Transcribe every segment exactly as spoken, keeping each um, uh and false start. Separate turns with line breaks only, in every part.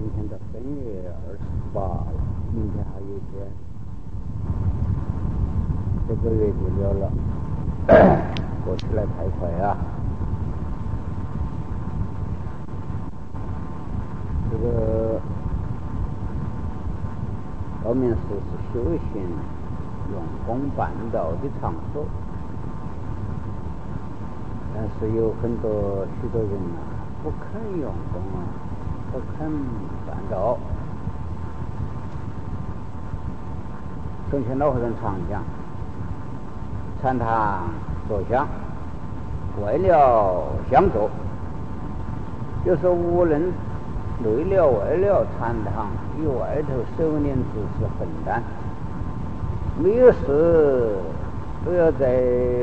天到正月二十八了，明天还有一天，这个月就了了，过起来太快啊！这个高明寺是修行用功办道的场所，但是有很多许多人啊不肯用功啊，不肯办道。从前老和尚常讲，禅堂坐香为了香坐，就是无论累了为了禅堂与外头收敛之事分担，没有事都要在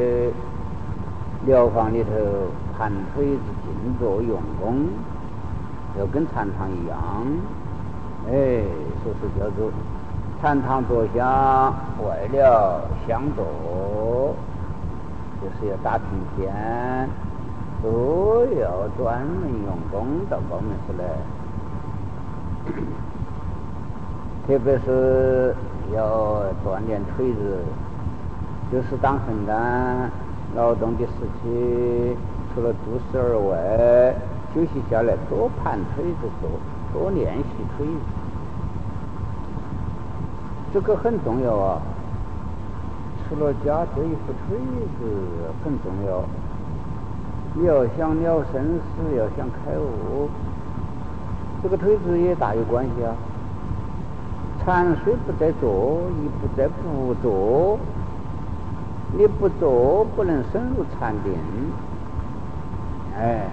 疗房里头盘腿子静坐用功，要跟禅堂一样，哎，所以叫做禅堂坐香为了香坐，就是要打平天，都要专门用功到高明寺来。特别是要锻炼腿子，就是当很干劳动的时期，除了做事而外，休息下来多盘腿子做，多练习腿子，这个很重要啊！出了家这一副腿子很重要，你要想了生死，要想开悟，这个腿子也大有关系啊。禅虽不在坐，亦不在不坐，你不坐不能深入禅定，哎，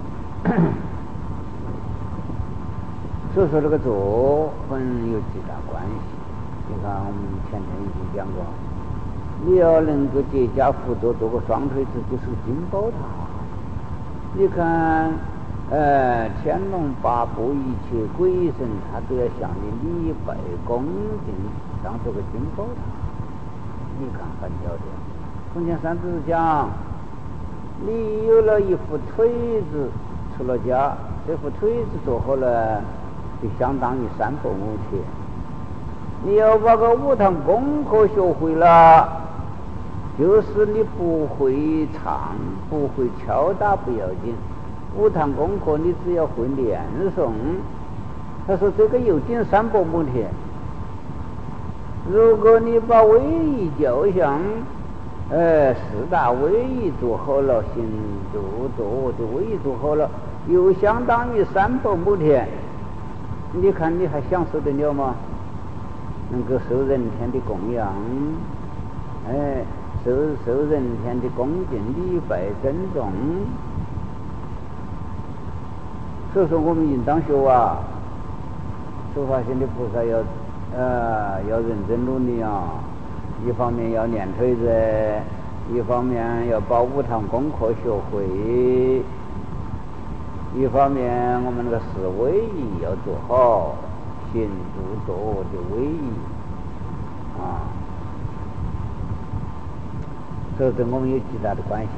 所以说这个坐很有极大关系。你看我们前天已经讲过，你要能够结跏趺坐，做个双腿子，就是个金宝塔。你看呃，天龙八部一切鬼神，他都要向你礼拜恭敬，当做个金宝塔。你看很了解。从前三子讲，你有了一副腿子，出了家，这副腿子做好了，就相当于三百亩田。你要把个五堂功课学会了，就是你不会唱，不会敲打不要紧。五堂功课你只要会念诵，他说这个有近三百亩田。如果你把威仪教相，呃，四大威仪做好了，行住坐的威仪做好了，又相当于三百亩田，你看你还享受得了吗？能够受人天的供养，哎，受受人天的恭敬礼拜尊重。所以说我们应当学啊，诸法心的菩萨要呃要认真努力啊，一方面要练腿子，一方面要把五堂功课学会，一方面我们那个四威仪要做好，行住坐的威仪啊，这跟我们有极大的关系。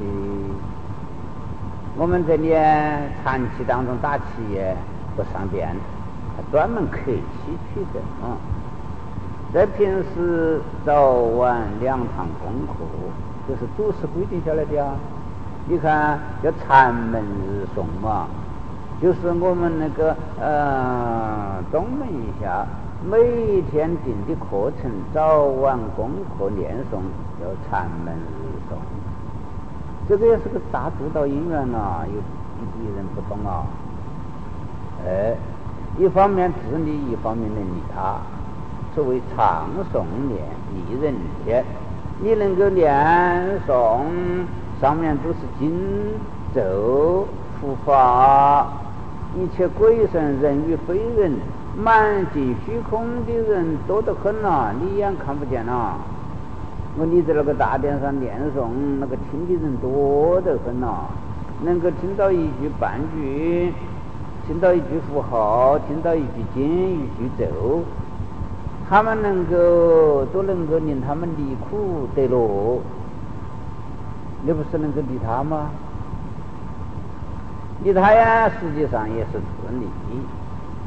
我们这里禅期当中打气也不上殿，他专门客气取的啊。在平时早晚两堂功课，这是祖师规定下来的啊。你看叫禅门日诵嘛，就是我们那个呃东门一下每天定的课程，早晚功课念诵叫禅门日诵。这个也是个大主导因缘呐，有一批人不懂啊。哎，一方面自利，一方面能利他。所谓唱诵念利人天，你能够念诵，上面都是经咒护法，一切鬼神人与非人，满尽虚空的人多得很呐，你眼看不见呐。我你在那个大殿上念诵，那个听的人多得很呐，能够听到一句半句，听到一句符号，听到一句经，一句咒，他们能够都能够令他们离苦得乐，你不是能够利他吗？利他呀，实际上也是自利。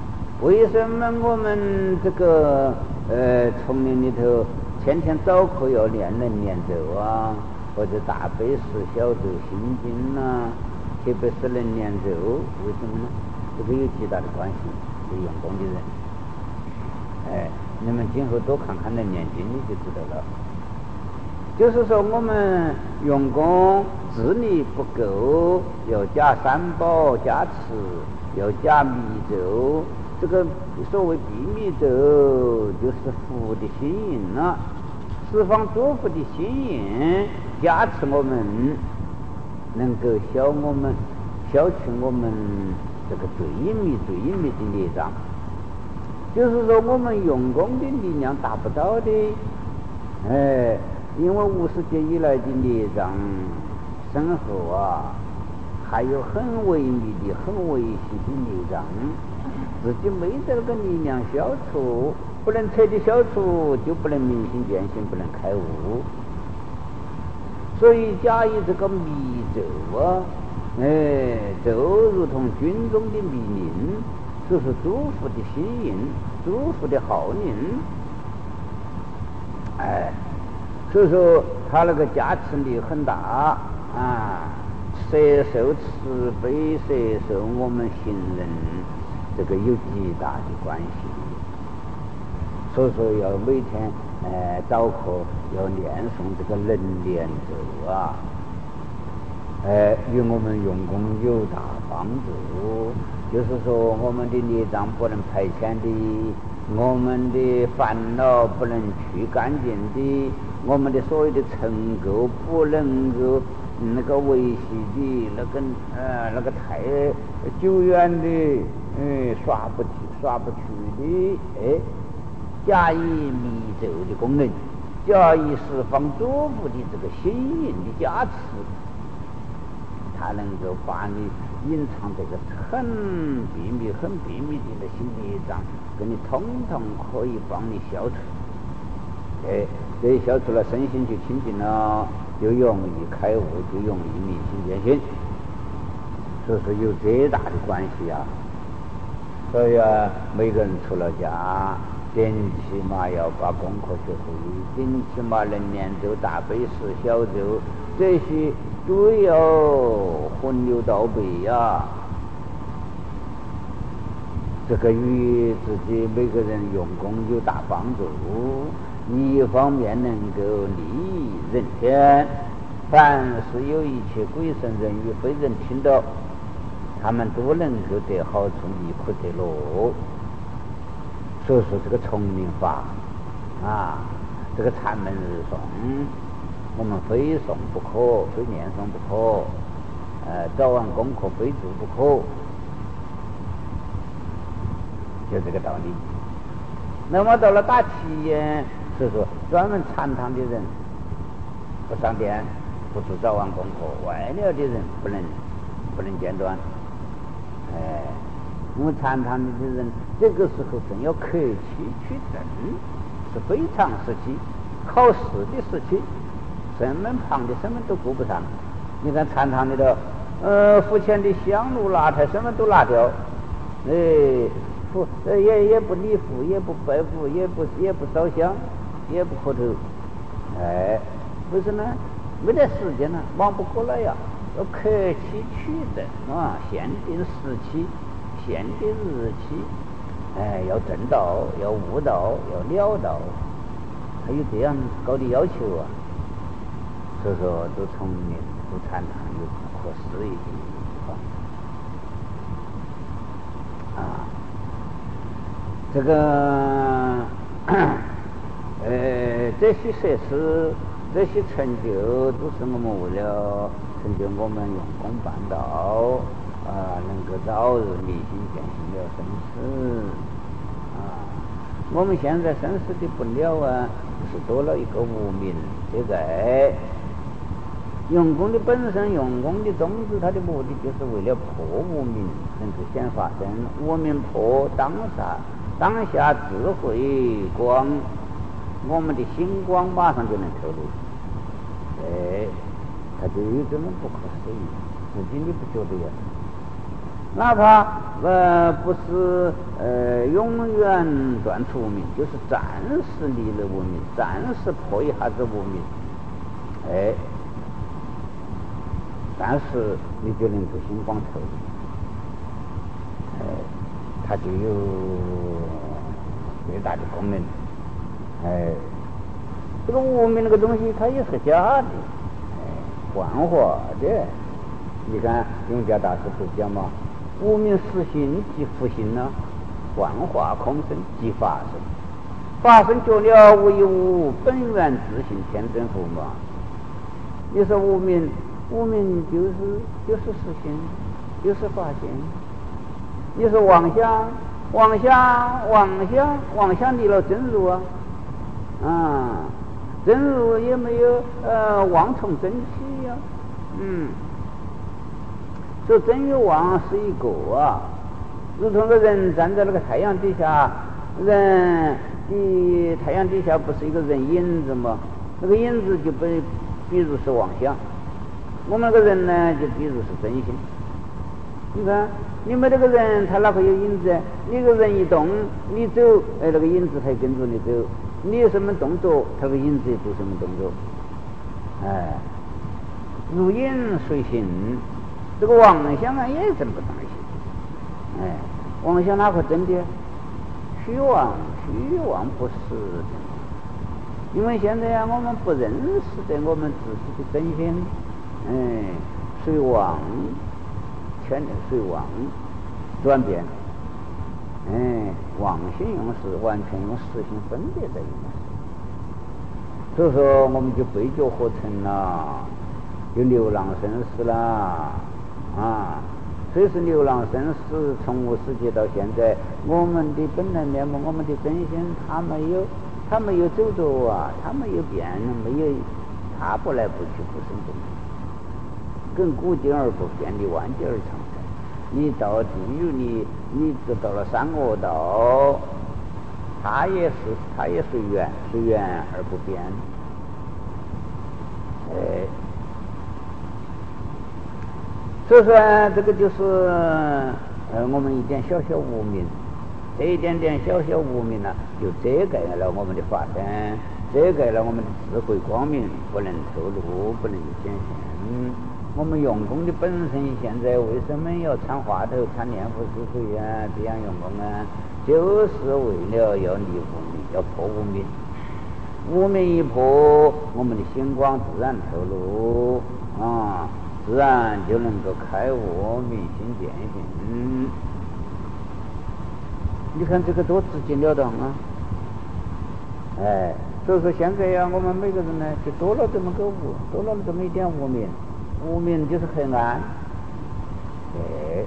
为什么我们这个呃丛林里头天天早课要念人念咒啊，或者大悲十小咒心经啊，特别是人念咒，为什么呢？这个有极大的关系，对用功的人。哎，你们今后多看看人念经，你就知道了。就是说我们用功智力不够，要加三宝加持，要加密咒。这个所谓秘密咒就是福的心引了，释放诸福的心引，加持我们能够消我们消除我们这个最隐秘最隐秘的业障。就是说我们用功的力量达不到的，哎，因为五十劫以来的业障深厚啊，还有很微密的很微细的业障，自己没这个力量消除，不能彻底消除，就不能明心见性，不能开悟。所以加以这个密咒啊，哎，咒如同军中的密令，就是诸福的吸引，诸福的号令，哎，所以说他那个加持力很大啊，摄受慈悲，摄受我们行人，这个有极大的关系。所以说要每天呃早课要念诵这个人念咒啊，呃与我们用功有大帮助。就是说我们的业障不能排遣的，我们的烦恼不能去干净的，我们的所谓的成垢不能够那个维系的，那个呃那个太久远的，嗯刷不去刷不去的，哎，加以密咒的功能，加以释放诸福的这个心引的加持，它能够把你隐藏这个很秘密很秘密的那些业障，给你统统可以帮你消除。哎，这消除了，身心就清净了，就容易开悟，就容易明心见性。所以说有这大的关系啊。所以啊，每个人出了家，最起码要把功课学会，最起码能念咒、大悲十小咒，这些都要混流到位呀。这个与自己每个人用功有大帮助。一方面能够利益人天，凡是有一切鬼神人与非人听到，他们都能够得好处，离苦得乐。所以说这个丛林法啊，这个禅门日诵，我们非诵不可，非念诵不可，呃，早晚功课非做不可，就这个道理。那么到了大企业，所以说专门禅堂的人不上殿，不做早晚功课，外了的人不能不能间断。哎，我们禅堂里的人这个时候正要克期取证，是非常时期，考试的时期，身份旁的身份都顾不上。你看禅堂里头，呃，付钱的香炉拿台身份都拿掉，哎，不也也不礼服，也不拜服，也不也不烧香，也不磕头，哎，为什么？没得时间了，忙不过来呀。要克期取证啊，限定时期，限定日期，哎，要正道，要悟道，要了道，还有这样高的要求啊。所以说，都从你都禅堂有不可思议的地方啊。这个呃，这些设施，这些成就，都是我们为了成就我们用功办道啊，能够早日明心见性了生死啊。我们现在生死的不了啊，是多了一个无明这个爱。用功的本身，用功的宗旨，它的目的就是为了破无明，能够显法身。无明破，当下当下智慧光，我们的心光马上就能透露。哎，它就有这么不可思议，自己你不觉得呀？ 哪怕呃不是呃永远断除无明，就是暂时离了无明，暂时破一下子无明，哎，但是你就能够心光透明，哎，它就有最大的功能，哎，这个无明那个东西它也是假的，哎，幻化的。你看永嘉大师不讲嘛，无明实性即复性呢，幻化空生即法身，法身觉了无一物，本源自性天真佛嘛。你说无明，无明就是就是实性，就是法性。你说妄想，妄想妄想妄想离了真如啊，啊，真如也没有呃妄从真起呀、啊，嗯。说真与妄是一个啊，如同个人站在那个太阳底下，人的太阳底下不是一个人影子吗？那个影子就被比如是妄想，我们那个人呢就比如是真心。你看你们这个人他哪会有影子？你个人一动你走，哎，那个影子才跟着你走，你有什么动作他个影子也做什么动作，哎，如影随形。这个妄想啊也这么东西，哎，妄想哪个真的？虚妄，虚妄不是真的。因为现在啊，我们不认识的我们自己的真心，哎，随妄，全随妄转变，哎，妄心用事完全用实性分别在用事，所以说我们就背脚合成了，就流浪生死啦。啊，虽是流浪生死，从无世界到现在，我们的本来面目，我们的真心，它没有，它没有走走啊，它没有变，没有，它不来不去，不生不灭，跟古今而不变的万劫而常在。你到地狱里，你得到了三恶道，它也是，它也随缘，随缘而不变，哎。所以说这个就是呃我们一点小小无明，这一点点小小无明呢、啊，就遮盖了我们的法身，遮盖了我们的智慧光明，不能透露，不能显现。我们用功的本身现在为什么要参话头、参念佛之水啊？这样用功啊，就是为了要离无明，要破无明。无明一破，我们的星光自然透露啊。自然就能够开悟明心见性。嗯，你看这个多直截了当啊！哎，所以说现在呀、啊，我们每个人呢，就多了这么个无，多了这么一点无明，无明就是黑暗。哎，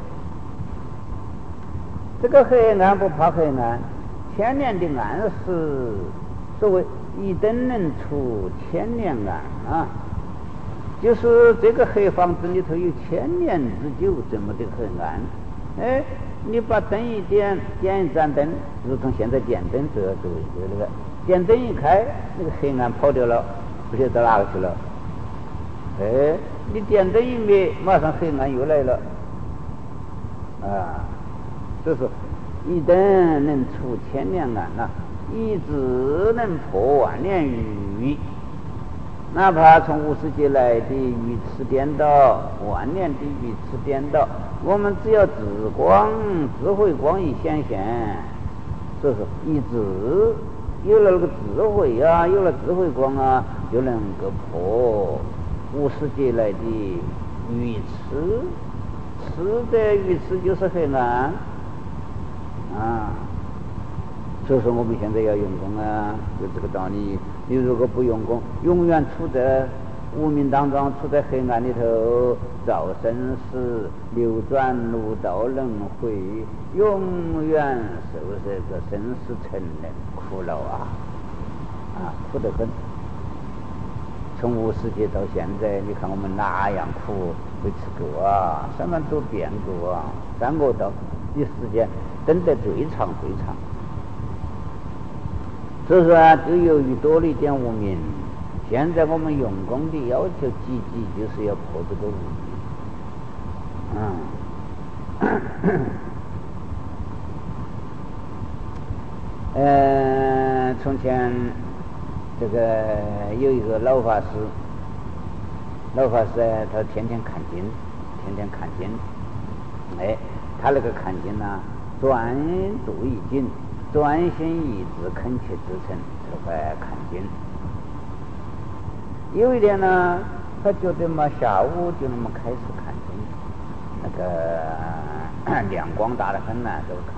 这个黑暗不怕黑暗，千年的暗示，所谓一灯能除千年暗啊。就是这个黑房子里头有千年之久这么的黑暗，哎，你把灯一点，点一盏灯，如同现在电灯这这这那个电灯一开，那个黑暗跑掉了，不晓得到哪个去了。哎，你电灯一灭，马上黑暗又来了，啊，所以说一灯能除千年暗呐、啊，一字能破万年狱。哪怕从无世界来的鱼翅颠倒，万年的鱼翅颠倒，我们只要智光、智慧光一显现，所以说一智有了那个智慧啊，有了智慧光啊，就能够破无世界来的鱼翅，吃的鱼翅就是黑暗啊。所以说我们现在要用功啊，就这个道理。你如果不用功，永远处在无明当中，处在黑暗里头，造生死，流转六道轮回，永远受这个生死沉沦苦恼啊啊，苦得很。从无世界到现在，你看我们哪样苦没吃过啊？三万多遍过啊，三恶道的时间等得最长最长。所以说啊，就由于多了一点无明，现在我们用功的要求积极，就是要破这个无明。嗯。 呃，从前这个有一个老法师，老法师啊，他天天看经，天天看经。哎，他那个看经呢，专注一经，专心一志，恳切至诚，才会看经。有一天呢，他觉得嘛，下午就那么开始看经，那个亮光大得很呢，都看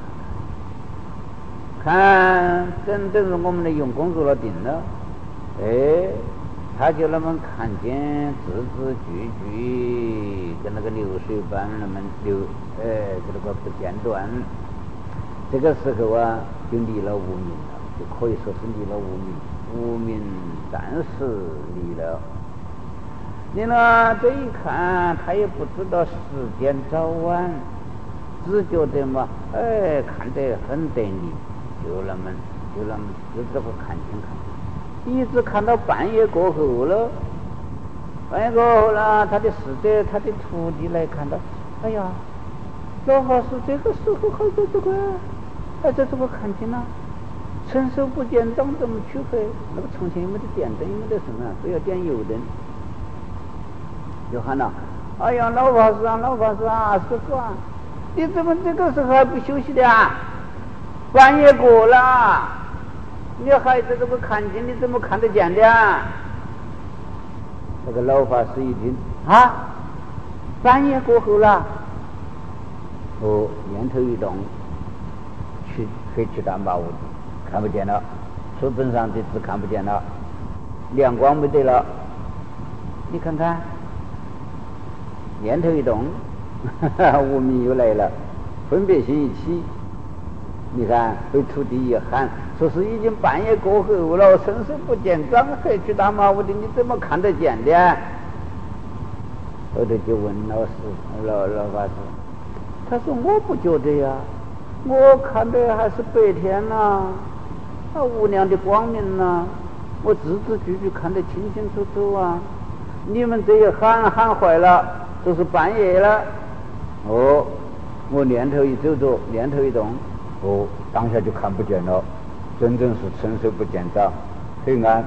看看看，等等着我们的用功入了定了，哎，他就那么看见字字句句跟那个流水般那么流，哎，这个不间断。这个时候啊，就离了无明了，就可以说是离了无明，无明暂时离了。你呢，这一看，他也不知道时间早晚，只觉得嘛，哎，看得很得力，就那么就那么就这个看清看清，一直看到半夜过后了。半夜过后了，他的师者，他的徒弟来看到，哎呀，老法师这个时候还在这个还在这个看清呢，伸手不见掌，怎么去黑？那个从前又没得电灯，又没得什么，非要点油灯。就喊了，哎呀，老法师啊，老法师啊，师傅啊，你怎么这个时候还不休息的啊？半夜过了，你还在这个看经，你怎么看得见的啊？那个老法师一听，啊，半夜过后了，哦，念头一动，去黑去淡八无看不见了，书本上的字看不见了，亮光没得了，你看看。念头一动，无明又来了，分别心一起。你看，被徒弟一喊，说是已经半夜过后了，伸手不见掌，还去打马虎的，你怎么看得见的？后头就问老师，老老法师，他说我不觉得呀，我看的还是白天呐、啊，啊无量的光明呐、啊，我字字句句看得清清楚楚啊。你们这一喊喊坏了。都是半夜了，哦，我念头一走走，念头一动，哦，当下就看不见了，真正是伸手不见掌，黑暗。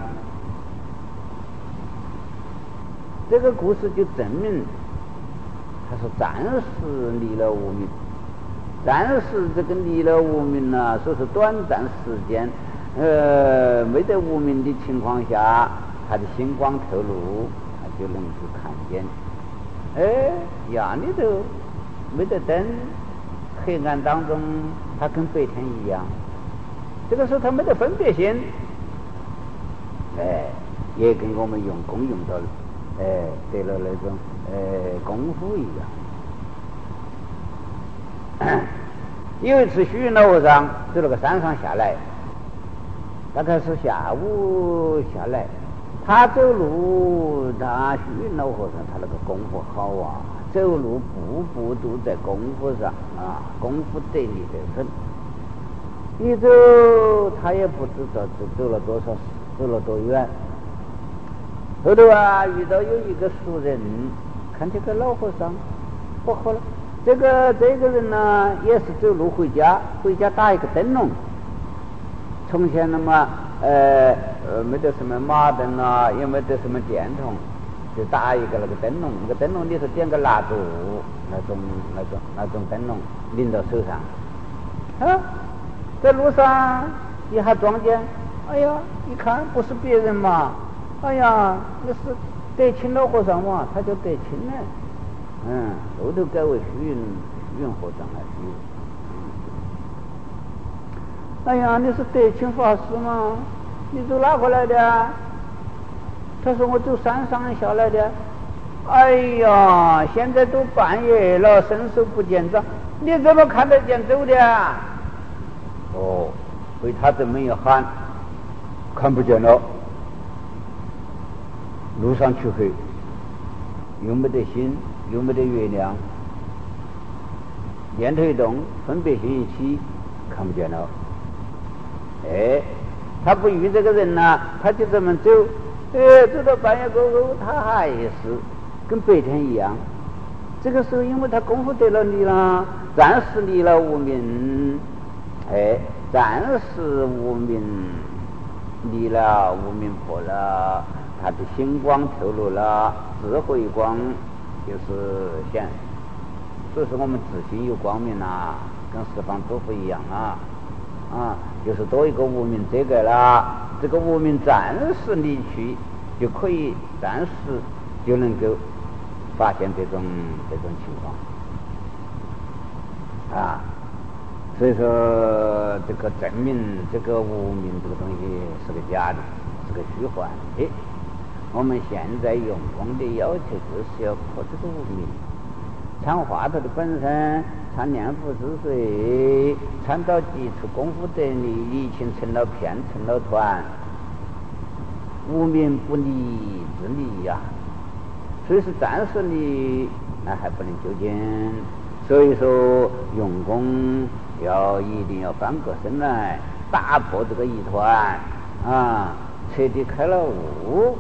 这个故事就证明，他是暂时离了无明，暂时这个离了无明呢，说是短暂时间，呃，没得无明的情况下，他的星光透露，他就能够看见。哎，夜里头没得灯，黑暗当中，它跟白天一样。这个时候他没得分别心，哎，也跟我们用功用到，哎，得了那种哎功夫一样。有一次虚云老和尚从那个山上下来，大概是下午下来。他走路，他虚云老和尚，他那个功夫好啊，走路步步都在功夫上啊，功夫得力得很。一走，他也不知道走走了多少，走了多远。后头啊，遇到有一个熟人，看这个老和尚，不好了，这个这个人呢，也是走路回家，回家打一个灯笼。从前那么。呃呃，没得什么马灯啊，也没得什么电筒，就打一个那个灯笼，那个灯笼里头点个蜡烛，那种那种那种灯笼拎到手上。啊，在路上一下撞见，哎呀，一看不是别人嘛，哎呀，那是德清老和尚嘛，他叫德清呢。嗯，后头改为虚云虚云和尚了，虚云。哎呀，你是德清法师吗？你走哪过来的？他说我走山上下来的。哎呀，现在都半夜了，伸手不见掌，你怎么看得见走的？哦，被他这么一喊，看不见了。路上黢黑，又没得星，又没得月亮，念头一动，分别心一起，看不见了。哎，他不遇这个人呐、啊，他就这么走，哎，走到半夜过后，他还是跟白天一样。这个时候，因为他功夫得了力了， 暂时离了无明，哎，暂时无明离了无明破了，他的星光透露了，智慧光就是显，所以说我们自信有光明啊，跟十方诸佛一样啊，啊，就是多一个无明遮盖了，这个无明暂时离去，就可以暂时就能够发现这种这种情况啊。所以说这个证明这个无明这个东西是个假的，是个虚幻的。我们现在用功的要求就是要破这个无明，参话头的本身，参念佛之水，参到基础功夫得力，已经成了片，成了团，无明不离自离呀、啊。所以是暂时离，那还不能究竟。所以说用功要一定要翻过身来，打破这个疑团啊，彻底开了悟。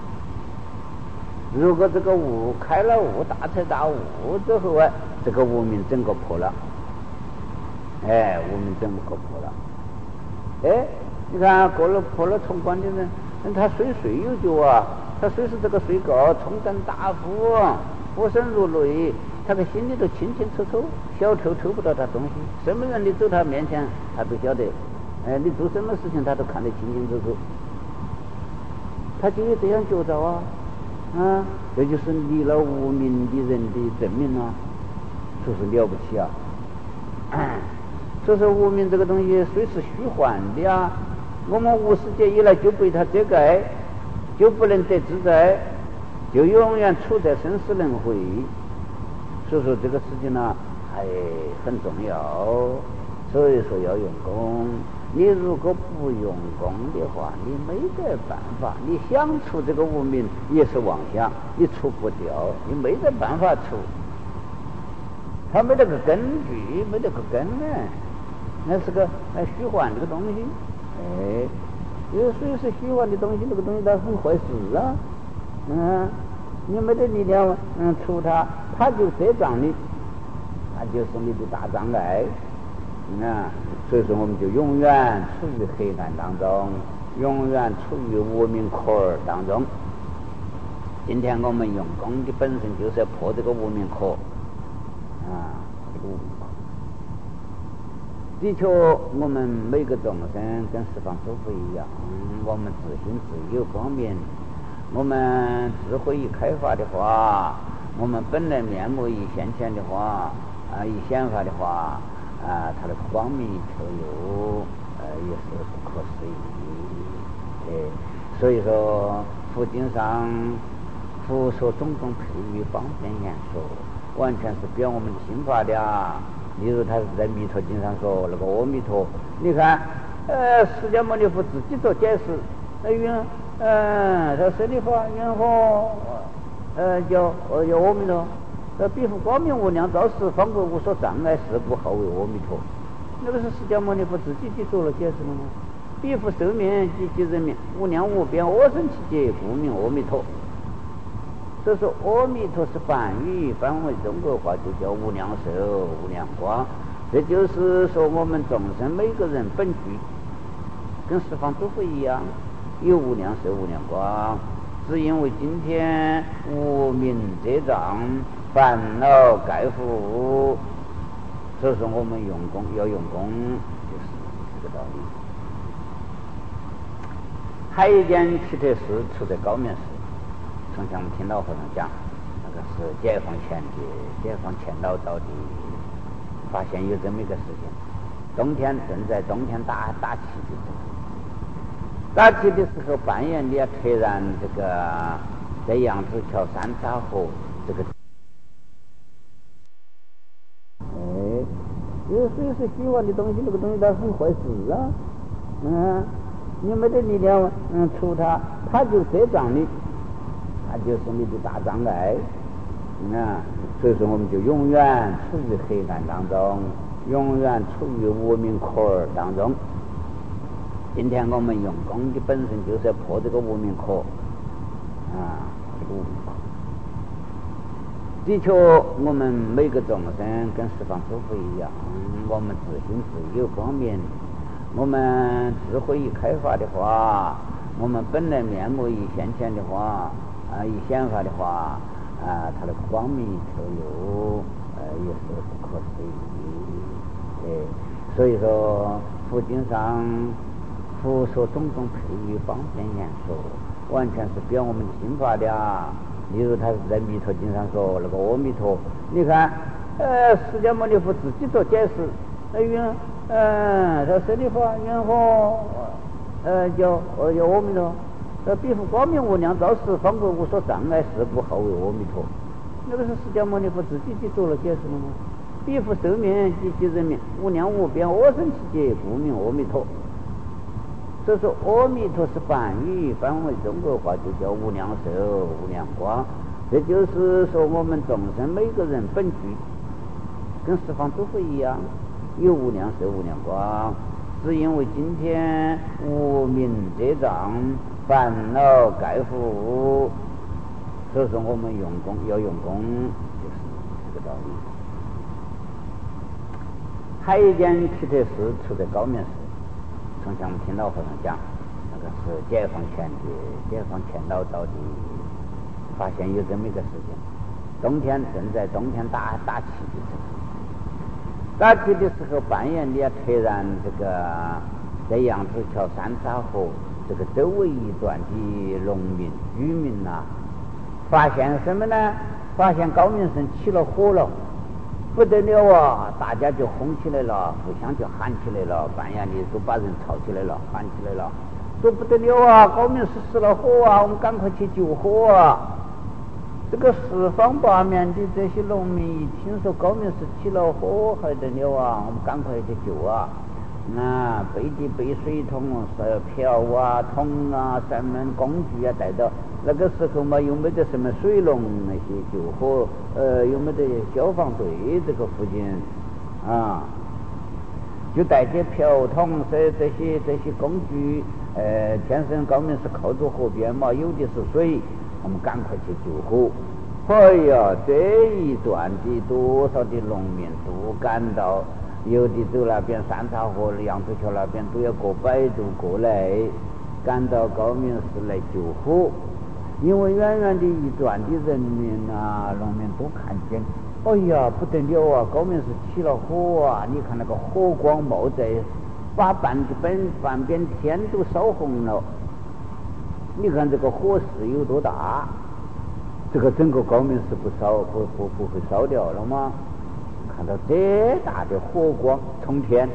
如果这个悟开了悟，大彻大悟之后啊，这个无明整个破了，哎，无明整个破了。哎，你看过了破了冲关的人，他虽虽有觉啊，他虽是这个睡觉冲灯大呼，俯身如雷，他的心里头清清楚楚，小偷偷不到他东西，什么人你走他面前他都晓得，哎，你做什么事情他都看得清清楚楚，他就有这样觉着啊，啊，这就是离了无明的人的证明啊，这是了不起啊。所以说无明这个东西虽是虚幻的啊，我们无始劫以来就被它遮盖，就不能得自在，就永远处在生死轮回。所以说这个事情呢还很重要，所以说要用功。你如果不用功的话，你没得办法，你想除这个无明也是妄想，你除不掉，你没得办法除，它没得个根据，没得个根呢，那是个那虚幻这个东西。哎，因为虽是虚幻的东西，这个东西它很坏事啊，嗯，你没得力量嗯除它，它就遮障你，它就是你的大障碍。啊，所以说我们就永远处于黑暗当中，永远处于无明壳儿当中。今天我们用功的本身就是要破这个无明壳啊，这个无明壳。的确，我们每个众生跟十方诸佛一样，我们自信自有光明，我们智慧一开发的话，我们本来面目一现前的话啊，一显发的话。啊，他的光明透露，呃，也是不可思议。哎，所以说佛经上佛说种种譬喻方便言说，完全是表我们的心法的啊。例如他是在弥陀经上说那个阿弥陀，你看，呃，释迦牟尼佛自己做解释，那云，嗯，他舍利弗云何，呃，叫呃叫阿弥陀。呃，彼复光明无量照十方国无所障碍，是故号为阿弥陀。那个是释迦牟尼佛自己去做了解释了吗？彼复寿命及其人民无量无边，阿僧祇劫，故名阿弥陀。所以说，阿弥陀是梵语，翻为中国话就叫无量寿、无量光。这就是说，我们众生每个人本具跟十方诸佛一样，有无量寿、无量光。只因为今天无明遮障，烦恼盖覆，所以说我们用功要用功，就是这个道理。还有一件奇特事出在高明寺，从前我们听老和尚讲，那个是解放前的解放前老道的，发现有这么一个事情：冬天正在冬天打打气的时候，打气的时候半夜里突然这个在扬子桥三岔河这个。这虽是虚幻的东西，这个东西它很坏事啊，嗯，你没得力量嗯除它，它就遮障你，它就是你的大障碍，嗯，所以说我们就永远处于黑暗当中，永远处于无明壳儿当中。今天我们用功的本身就是要破这个无明壳啊，这个无明壳。 的确，我们每个众生跟十方诸佛一样，我们自信自有光明。我们智慧一开发的话，我们本来面目一现前的话，啊，一显发的话，啊，它的光明就有，呃，也是不可思议。对，所以说佛经上佛说种种譬喻方便言说，完全是表我们心法的啊。例如他是在弥陀经上说那个阿弥陀，你看，呃，释迦牟尼佛自己做解释，那云，呃，他舍利弗云何，呃，叫呃叫阿弥陀，呃，彼复光明无量照十方国无所障碍，是故号为阿弥陀。那个是释迦牟尼佛自己去做了解释了吗？彼复寿命及其人民，无量无边，我生其劫，故名阿弥陀。所以说阿弥陀是梵语，翻为中国话就叫无量寿、无量光。这就是说我们众生每个人本具跟十方诸佛一样，有无量寿、无量光，是因为今天无明遮障，烦恼盖覆，所以说我们用功要用功，就是这个道理。还有一件奇特事出在高明寺，从前我们听老和尚讲，那个是解放前的解放前老道的，发现有这么一个事情，冬天正在冬天打打气的时候，打气的时候半夜里啊，突然这个在扬子桥三岔河这个周围一段的农民居民啊，发现什么呢？发现高明寺起了火了。不得了啊！大家就轰起来了，互相就喊起来了，半夜里都把人吵起来了，喊起来了，说不得了啊！高明寺失了火啊，我们赶快去救火啊！这个四方八面的这些农民一听说高明寺起了火，还得了啊！我们赶快去救啊！那背的背水桶、是瓢啊、桶啊、什么工具啊带到。那个时候嘛，又没得什么水龙那些救火，呃，又没得消防队这个附近啊，就带些瓢桶这这些这些工具，呃，天生高明是靠着河边嘛，有的是水，我们赶快去救火。哎呀，这一段的多少的农民都赶到，有的走那边三岔河、扬子桥那边都要过百度过来，赶到高明寺来救火。因为远远的一转的人民啊，农民都看见，哎呀，不得了啊！高明寺起了火啊！你看那个火光冒在，把半边半边天都烧红了。你看这个火势有多大？这个整个高明寺不烧不不不会烧掉了吗？看到这大的火光冲天。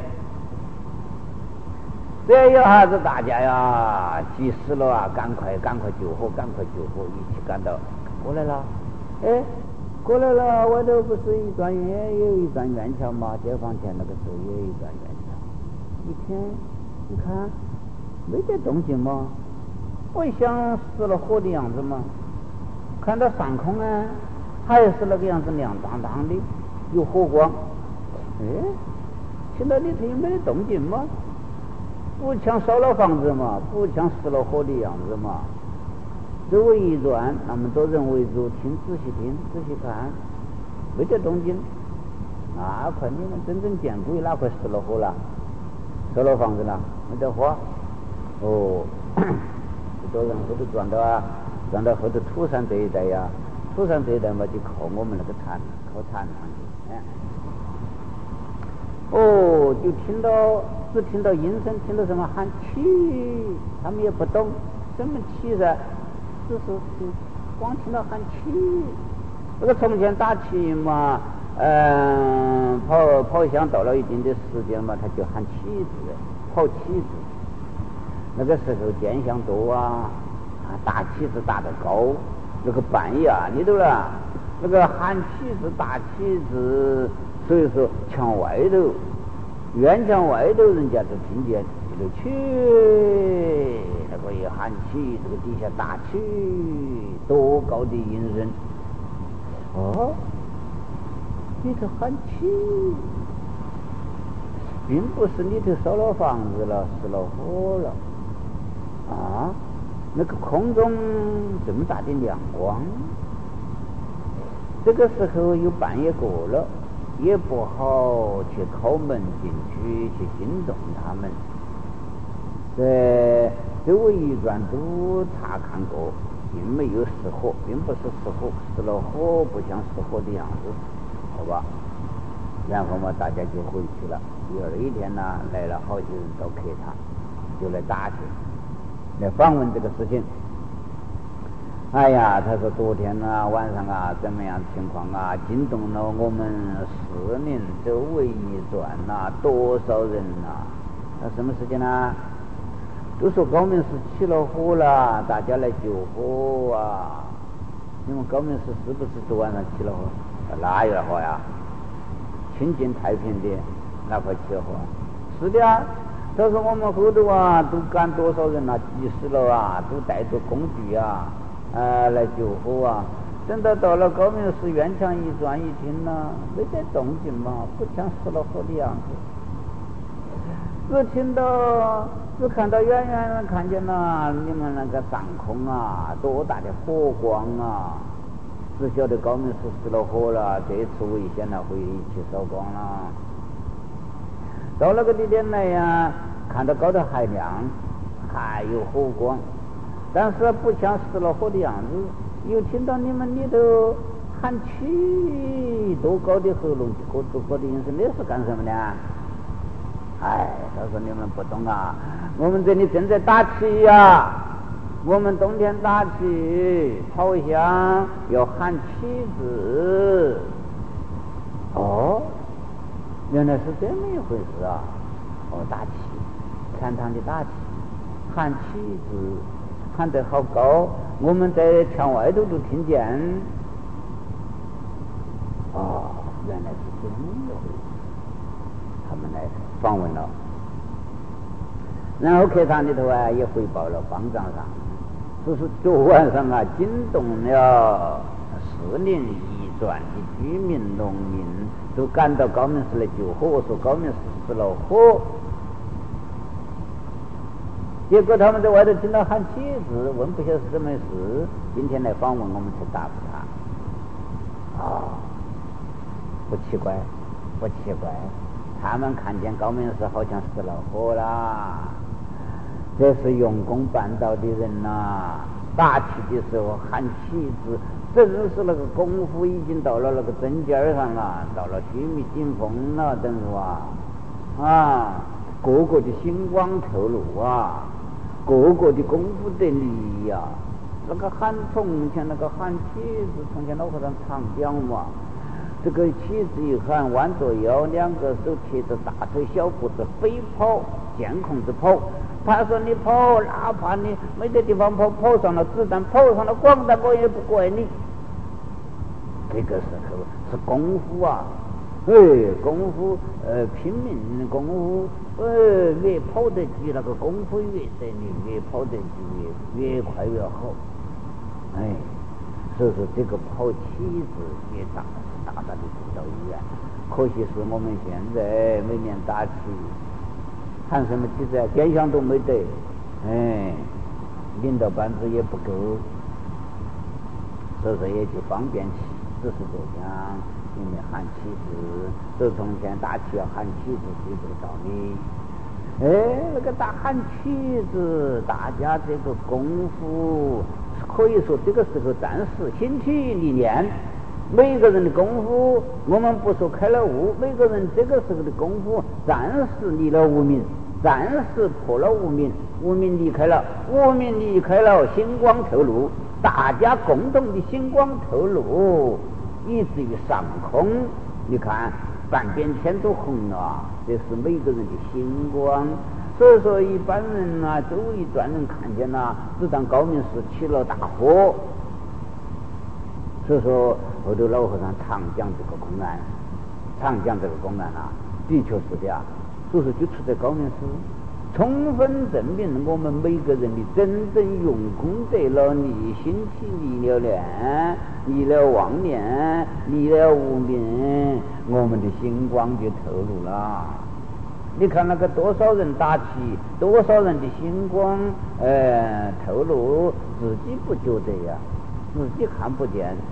这一下子大家呀急死了啊，赶快赶快救火，赶快救火，一起赶到过来了。哎，过来了，外头不是一转也有一转院桥嘛，解放前那个时候也有一转院桥。一听你看没得动静吗？我一想失了火的样子嘛，看到上空呢还是那个样子亮当当的，有火光。哎，现在里头有没得动静吗？不像烧了房子嘛，不像失了火的样子嘛。周围一转，那么多人围住，听仔细听，仔细看，没得动静。那块你们真正见鬼，哪块失了火了？烧了房子了，没得火。哦，很多人后头转到啊，转到后头土山这一带呀，土山这一带嘛，就靠我们那个潭，靠潭上去。哎，哦，就听到。只听到音声，听到什么喊起，他们也不懂什么起噻，只是光听到喊起。那个从前打起嘛，嗯，跑跑箱到了一定的时间嘛，他就喊起字，跑起字。那个时候箭响多啊，啊，打起字打得高，那个半夜啊，你懂了，那个喊起字打起字，所以说墙外头。院墙外头人家就听见进了去，那个一喊起，这个底下打起，多高的音声！哦，里头喊起，并不是里头烧了房子了，失了火了啊！那个空中这么大的亮光， 这个时候又半夜过了，也不好去叩门进去去惊动他们。在周围一转都查看过，并没有失火，并不是失火，失了火不像失火的样子，好吧？然后嘛，大家就回去了。第二一天呢，来了好几人到客堂，就来打听，来访问这个事情。哎呀，他说昨天啊晚上啊怎么样情况啊，惊动了我们四邻周围一转啊，多少人啊？那什么事情呢？都说高明寺起了火了，大家来救火啊！你们高明寺是不是昨晚上起了火？哪有火呀？清净太平的，哪块起了火？是的啊。他说我们后头啊都赶多少人啊，急死了啊，都带着工具啊。呃，来救火啊！等到到了高明寺院墙一转一听呢，没得动静嘛，不像失了火的样子。只听到，只看到远远的看见了你们那个上空啊，多大的火光啊！只晓得高明寺失了火了，这次危险了，会一起烧光了。到那个地点来呀，看到高头还亮，还有火光。但是不像失了火的样子，又听到你们里头喊气，多高的喉咙，多多高的音声，那是干什么呢？哎，他说你们不懂啊，我们这里正在打气呀、啊，我们冬天打气，炮响要喊气子。哦，原来是这么一回事啊！哦，打气，天堂的打气，喊气子。喊得好高，我们在墙外头都听见。哦，原来是这么一回事。他们来访问了，然后客堂里头啊也汇报了方丈上，说是昨晚上啊惊动了四邻一转的居民农民，都赶到高明寺来救火。我说高明寺失了火。结果他们在外头听到喊气子，问不晓得是什么事，今天来访问我们才答复他。哦，不奇怪，不奇怪，他们看见高明寺好像失了火啦，这是用功办道的人呐、啊。打气的时候喊气子，正是那个功夫已经到了那个针尖上了，到了须弥顶峰了，等于啊，啊，个个的星光透露啊。个个的功夫得力呀、啊！那个喊从前那个喊起子，从前老和尚常讲嘛，这个起子一喊，弯着腰，两个手贴着大腿小步子飞跑，监控着跑。他说你跑，哪怕你没得地方跑，跑上了子弹，跑上了广弹，我也不怪你。这个时候是功夫啊！哎，功夫呃拼命功夫，呃越跑得急，那个功夫越得力，越跑得急越越快越好。哎，所以说这个跑起子也大大大的指导意愿。可惜是我们现在每年打起，喊什么起子啊，电箱都没得，哎，领导班子也不够，所以说也就方便起，只是这样。因为喊起子，这从前打起要喊起子是这个道理。哎，那个打喊起子，大家这个功夫可以说这个时候暂时兴起历练。每个人的功夫，我们不说开了悟，每个人这个时候的功夫暂时离了无明，暂时破了无明，无明离开了，无明离开了，星光透露，大家共同的星光透露。以至于上空，你看半边天都红了，这是每个人的星光。所以说一般人啊，周围转人看见了，只当高明寺起了大火。所以说后头老和尚常讲这个公案，常讲这个公案啊，的确是的啊。所以说就处在高明寺，充分证明我们每个人的真正用功得了离心体离了念，离了妄念，离了无明，我们的星光就透露了。你看那个多少人打气，多少人的星光呃透露，自己不觉得呀，自己看不见，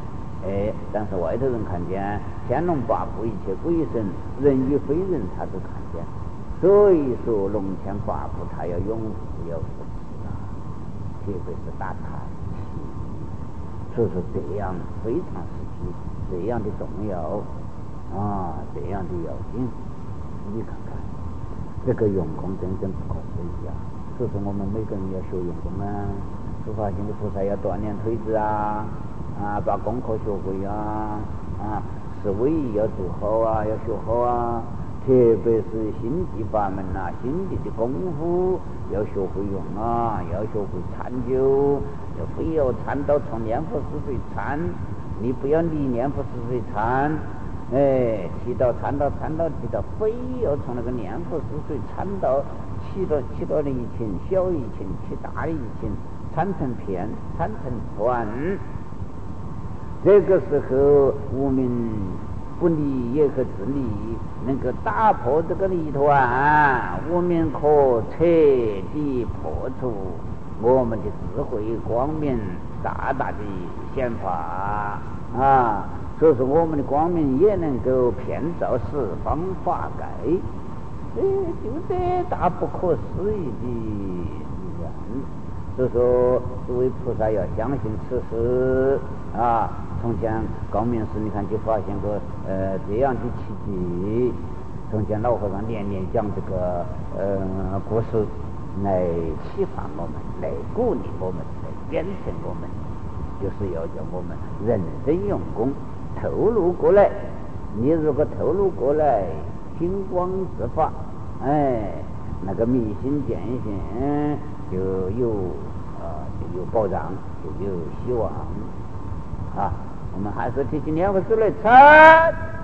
哎，但是外头人看见天龙八部一切鬼神人与非人他都看见，所以说龙天八部他要拥护要扶持啊，特别是大财气，所以说这样非常时期这样的重要啊，这样的要紧，你看看这个用功真正不可思议啊！所以说我们每个人要学用功啊，诸法行的菩萨要锻炼腿子啊，啊，把功课学会啊，啊，思维要做好啊，要学好啊，特别是心地法门呐、啊，心地的功夫要学会用啊，要学会参究，要非要参到从念佛四水参，你不要离念佛四水参。哎，提到参到参到提到，非要从那个念佛四水参到起到起到的一群小一群，起大的一群，参成片，参成团。这个时候，无名不离也可自离，能够打破这个泥团，无名可彻底破除我们的智慧光明，大大的显发啊！所以说我们的光明也能够遍照十方法界，哎，就这大不可思议的力量。所以说诸位菩萨要相信此事啊！从前高明师你看就发现过呃这样的奇迹，从前老和尚年年讲这个呃故事来启发我们，来鼓励我们，来鞭策我们，就是要叫我们认真用功，透露过来。你如果透露过来，听光之法，哎，那个迷信见性就有啊、呃、就有保障，就有希望啊。我们还是提起念佛师来参。